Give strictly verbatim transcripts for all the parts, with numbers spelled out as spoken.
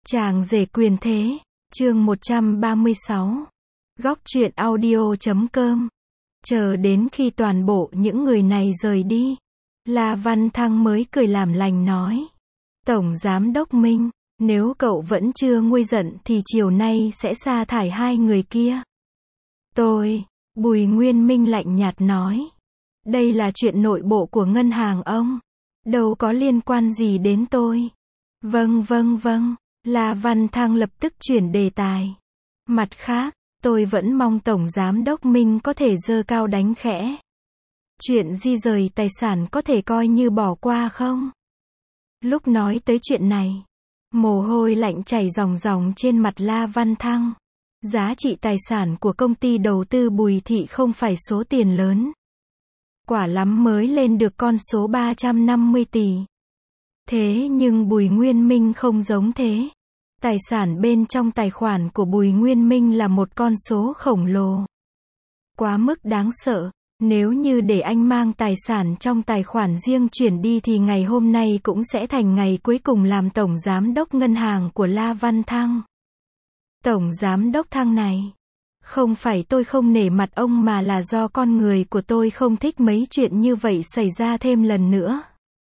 Chàng rể quyền thế, chương một trăm ba mươi sáu. Góc truyện audio chấm com. Chờ đến khi toàn bộ những người này rời đi, La Văn Thăng mới cười làm lành nói. Tổng Giám đốc Minh, nếu cậu vẫn chưa nguôi giận thì chiều nay sẽ sa thải hai người kia. Tôi, Bùi Nguyên Minh lạnh nhạt nói. Đây là chuyện nội bộ của ngân hàng ông. Đâu có liên quan gì đến tôi. Vâng vâng vâng. La Văn Thăng lập tức chuyển đề tài. Mặt khác, tôi vẫn mong Tổng Giám đốc Minh có thể giơ cao đánh khẽ. Chuyện di rời tài sản có thể coi như bỏ qua không? Lúc nói tới chuyện này, mồ hôi lạnh chảy ròng ròng trên mặt La Văn Thăng. Giá trị tài sản của công ty đầu tư Bùi Thị không phải số tiền lớn. Quả lắm mới lên được con số ba trăm năm mươi tỷ. Thế nhưng Bùi Nguyên Minh không giống thế. Tài sản bên trong tài khoản của Bùi Nguyên Minh là một con số khổng lồ. Quá mức đáng sợ. Nếu như để anh mang tài sản trong tài khoản riêng chuyển đi thì ngày hôm nay cũng sẽ thành ngày cuối cùng làm Tổng Giám đốc ngân hàng của La Văn Thăng. Tổng Giám đốc Thăng này, không phải tôi không nể mặt ông mà là do con người của tôi không thích mấy chuyện như vậy xảy ra thêm lần nữa.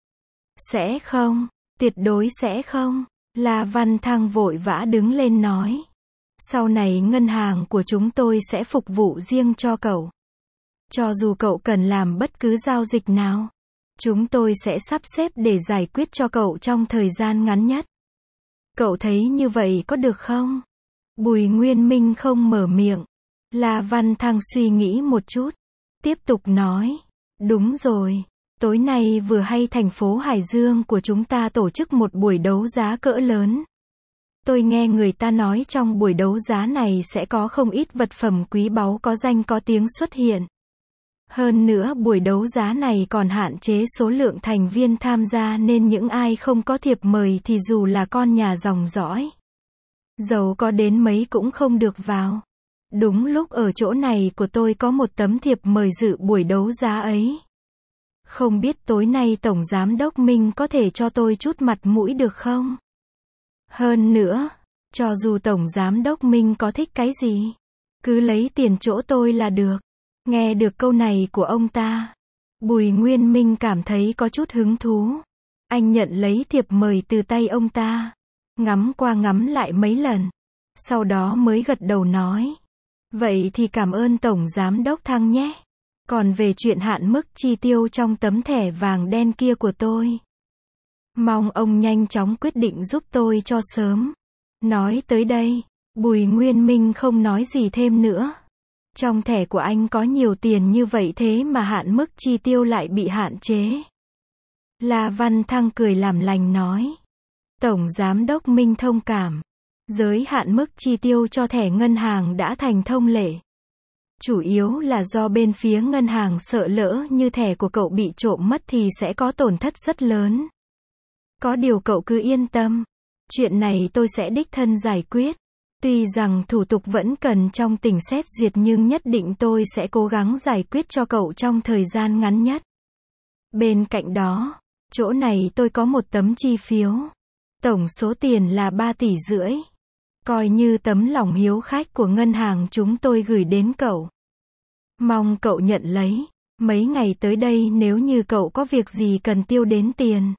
Sẽ không, tuyệt đối sẽ không. La Văn Thăng vội vã đứng lên nói. Sau này ngân hàng của chúng tôi sẽ phục vụ riêng cho cậu. Cho dù cậu cần làm bất cứ giao dịch nào, chúng tôi sẽ sắp xếp để giải quyết cho cậu trong thời gian ngắn nhất. Cậu thấy như vậy có được không? Bùi Nguyên Minh không mở miệng. La Văn Thăng suy nghĩ một chút, tiếp tục nói. Đúng rồi. Tối nay vừa hay thành phố Hải Dương của chúng ta tổ chức một buổi đấu giá cỡ lớn. Tôi nghe người ta nói trong buổi đấu giá này sẽ có không ít vật phẩm quý báu có danh có tiếng xuất hiện. Hơn nữa buổi đấu giá này còn hạn chế số lượng thành viên tham gia nên những ai không có thiệp mời thì dù là con nhà dòng dõi, giàu có đến mấy cũng không được vào. Đúng lúc ở chỗ này của tôi có một tấm thiệp mời dự buổi đấu giá ấy. Không biết tối nay Tổng Giám đốc Minh có thể cho tôi chút mặt mũi được không? Hơn nữa, cho dù Tổng Giám đốc Minh có thích cái gì, cứ lấy tiền chỗ tôi là được. Nghe được câu này của ông ta, Bùi Nguyên Minh cảm thấy có chút hứng thú. Anh nhận lấy thiệp mời từ tay ông ta, ngắm qua ngắm lại mấy lần, sau đó mới gật đầu nói. Vậy thì cảm ơn Tổng Giám đốc Thăng nhé. Còn về chuyện hạn mức chi tiêu trong tấm thẻ vàng đen kia của tôi, mong ông nhanh chóng quyết định giúp tôi cho sớm. Nói tới đây, Bùi Nguyên Minh không nói gì thêm nữa. Trong thẻ của anh có nhiều tiền như vậy thế mà hạn mức chi tiêu lại bị hạn chế. La Văn Thăng cười làm lành nói. Tổng Giám đốc Minh thông cảm. Giới hạn mức chi tiêu cho thẻ ngân hàng đã thành thông lệ. Chủ yếu là do bên phía ngân hàng sợ lỡ như thẻ của cậu bị trộm mất thì sẽ có tổn thất rất lớn. Có điều cậu cứ yên tâm. Chuyện này tôi sẽ đích thân giải quyết. Tuy rằng thủ tục vẫn cần trong tỉnh xét duyệt nhưng nhất định tôi sẽ cố gắng giải quyết cho cậu trong thời gian ngắn nhất. Bên cạnh đó, chỗ này tôi có một tấm chi phiếu. Tổng số tiền là ba tỷ rưỡi. Coi như tấm lòng hiếu khách của ngân hàng chúng tôi gửi đến cậu. Mong cậu nhận lấy. Mấy ngày tới đây nếu như cậu có việc gì cần tiêu đến tiền,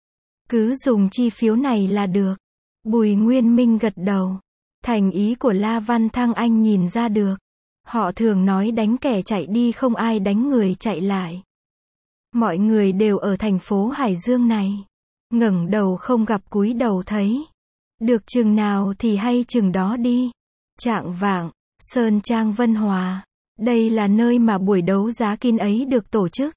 cứ dùng chi phiếu này là được. Bùi Nguyên Minh gật đầu. Thành ý của La Văn Thăng anh nhìn ra được. Họ thường nói đánh kẻ chạy đi không ai đánh người chạy lại. Mọi người đều ở thành phố Hải Dương này. Ngẩng đầu không gặp cúi đầu thấy. Được chừng nào thì hay chừng đó đi. Trạng vạng, Sơn Trang Vân Hòa. Đây là nơi mà buổi đấu giá kín ấy được tổ chức.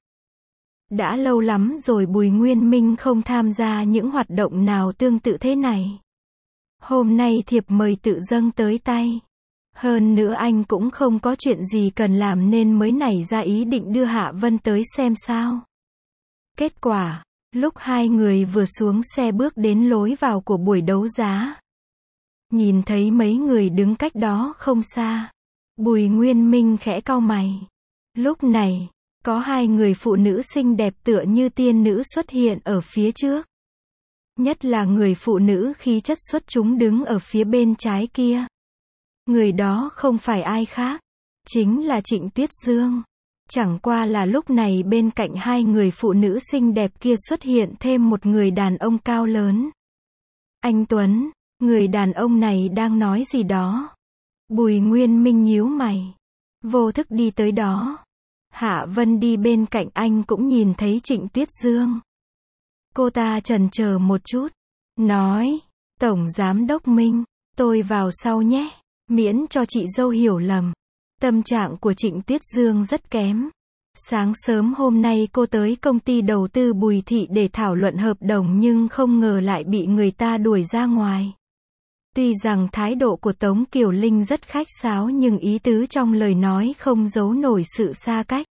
Đã lâu lắm rồi Bùi Nguyên Minh không tham gia những hoạt động nào tương tự thế này. Hôm nay thiệp mời tự dâng tới tay. Hơn nữa anh cũng không có chuyện gì cần làm nên mới nảy ra ý định đưa Hạ Vân tới xem sao. Kết quả, lúc hai người vừa xuống xe bước đến lối vào của buổi đấu giá, nhìn thấy mấy người đứng cách đó không xa. Bùi Nguyên Minh khẽ cau mày. Lúc này, có hai người phụ nữ xinh đẹp tựa như tiên nữ xuất hiện ở phía trước. Nhất là người phụ nữ khí chất xuất chúng đứng ở phía bên trái kia. Người đó không phải ai khác, chính là Trịnh Tuyết Dương. Chẳng qua là lúc này bên cạnh hai người phụ nữ xinh đẹp kia xuất hiện thêm một người đàn ông cao lớn. Anh Tuấn, người đàn ông này đang nói gì đó. Bùi Nguyên Minh nhíu mày, vô thức đi tới đó. Hạ Vân đi bên cạnh anh cũng nhìn thấy Trịnh Tuyết Dương. Cô ta chần chờ một chút, nói, Tổng Giám Đốc Minh, tôi vào sau nhé, miễn cho chị dâu hiểu lầm. Tâm trạng của Trịnh Tuyết Dương rất kém. Sáng sớm hôm nay cô tới công ty đầu tư Bùi Thị để thảo luận hợp đồng nhưng không ngờ lại bị người ta đuổi ra ngoài. Tuy rằng thái độ của Tống Kiều Linh rất khách sáo nhưng ý tứ trong lời nói không giấu nổi sự xa cách.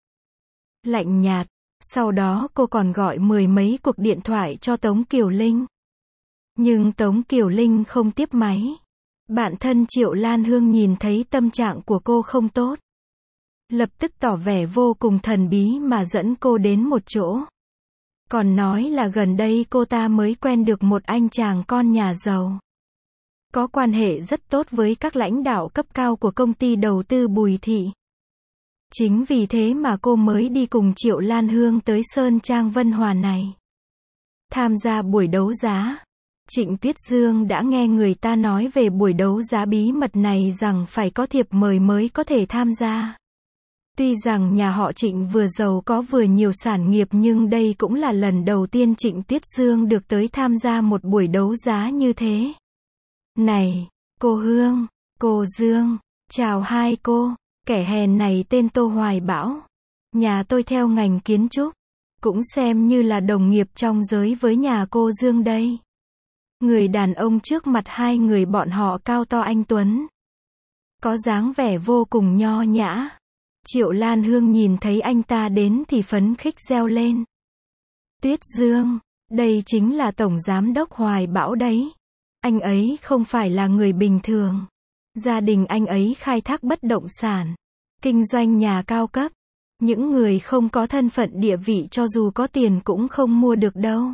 Lạnh nhạt. Sau đó cô còn gọi mười mấy cuộc điện thoại cho Tống Kiều Linh. Nhưng Tống Kiều Linh không tiếp máy. Bạn thân Triệu Lan Hương nhìn thấy tâm trạng của cô không tốt. Lập tức tỏ vẻ vô cùng thần bí mà dẫn cô đến một chỗ. Còn nói là gần đây cô ta mới quen được một anh chàng con nhà giàu. Có quan hệ rất tốt với các lãnh đạo cấp cao của công ty đầu tư Bùi Thị. Chính vì thế mà cô mới đi cùng Triệu Lan Hương tới Sơn Trang Vân Hòa này. Tham gia buổi đấu giá. Trịnh Tuyết Dương đã nghe người ta nói về buổi đấu giá bí mật này rằng phải có thiệp mời mới có thể tham gia. Tuy rằng nhà họ Trịnh vừa giàu có vừa nhiều sản nghiệp nhưng đây cũng là lần đầu tiên Trịnh Tuyết Dương được tới tham gia một buổi đấu giá như thế. Này, cô Hương, cô Dương, chào hai cô. Kẻ hèn này tên Tô Hoài Bão. Nhà tôi theo ngành kiến trúc. Cũng xem như là đồng nghiệp trong giới với nhà cô Dương đây. Người đàn ông trước mặt hai người bọn họ cao to anh Tuấn. Có dáng vẻ vô cùng nho nhã. Triệu Lan Hương nhìn thấy anh ta đến thì phấn khích reo lên. Tuyết Dương, đây chính là Tổng Giám Đốc Hoài Bão đấy. Anh ấy không phải là người bình thường. Gia đình anh ấy khai thác bất động sản, kinh doanh nhà cao cấp. Những người không có thân phận địa vị cho dù có tiền cũng không mua được đâu.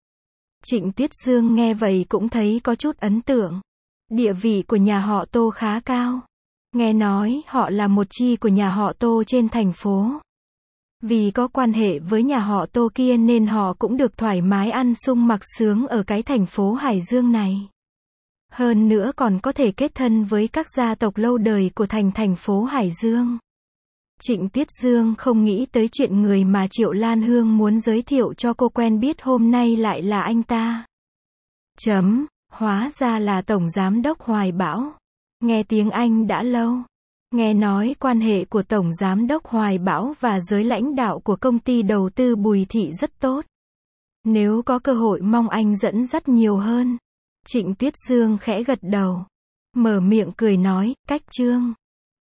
Trịnh Tuyết Dương nghe vậy cũng thấy có chút ấn tượng. Địa vị của nhà họ Tô khá cao. Nghe nói họ là một chi của nhà họ Tô trên thành phố. Vì có quan hệ với nhà họ Tô kia nên họ cũng được thoải mái ăn sung mặc sướng ở cái thành phố Hải Dương này. Hơn nữa còn có thể kết thân với các gia tộc lâu đời của thành thành phố Hải Dương. Trịnh Tuyết Dương không nghĩ tới chuyện người mà Triệu Lan Hương muốn giới thiệu cho cô quen biết hôm nay lại là anh ta. Chấm, hóa ra là Tổng Giám Đốc Hoài Bão. Nghe tiếng Anh đã lâu. Nghe nói quan hệ của Tổng Giám Đốc Hoài Bão và giới lãnh đạo của công ty đầu tư Bùi Thị rất tốt. Nếu có cơ hội mong anh dẫn dắt nhiều hơn. Trịnh Tuyết Dương khẽ gật đầu. Mở miệng cười nói, cách Trương.